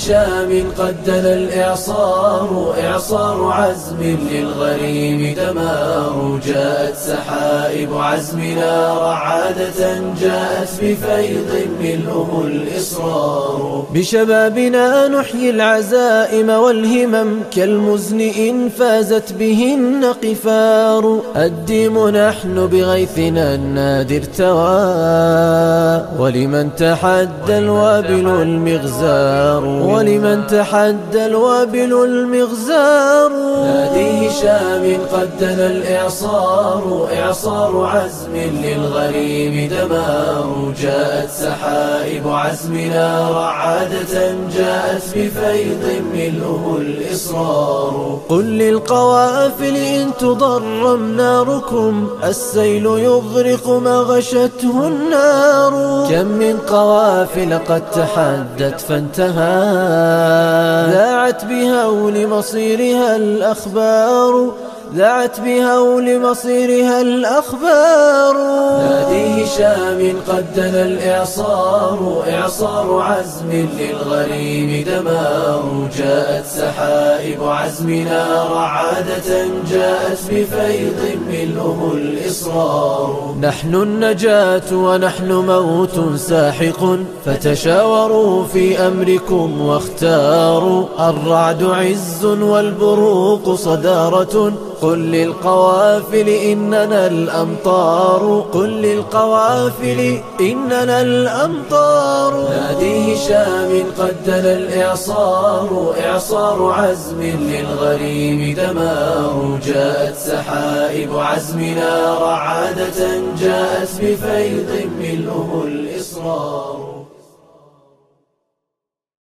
هشام قد دنا الإعصار، إعصار عزم للغريم دمار. جاءت سحائب عزمنا رعادة، جاءت بفيض ملؤه الإصرار. بشبابنا نحيي العزائم والهمم، كالمزن إن فازت بهن قفار. الديم نحن بغيثنا النادر توى، ولمن تحدى الوابل المغزار، ولمن تحدى الوابل المغزار. نادي هشام قد دنا الإعصار، إعصار عزم للغريم دمار. جاءت سحائب عزمنا رعادة، جاءت بفيض ملؤه الإصرار. قل للقوافل إن تضرم ناركم، السيل يغرق ما غشته النار. كم من قوافل قد تحدت فانتهى، ذاعت بهول مصيرها الأخبار، ذاعت بهول مصيرها الأخبار. نادي هشام قد دنا الإعصار، إعصار عزم للغريم دمار. جاءت سحائب عزمنا رعادة، جاءت بفيض ملؤه الإصرار. نحن النجاة ونحن موت ساحق، فتشاوروا في أمركم واختاروا. الرعد عز والبروق صدارة، قل للقوافل إننا الأمطار، قل للقوافل إننا الأمطار. نادي هشام قد دنا الإعصار، إعصار عزم للغريم دمار. جاءت سحائب عزمنا رعادة، جاءت بفيض ملؤه الإصرار.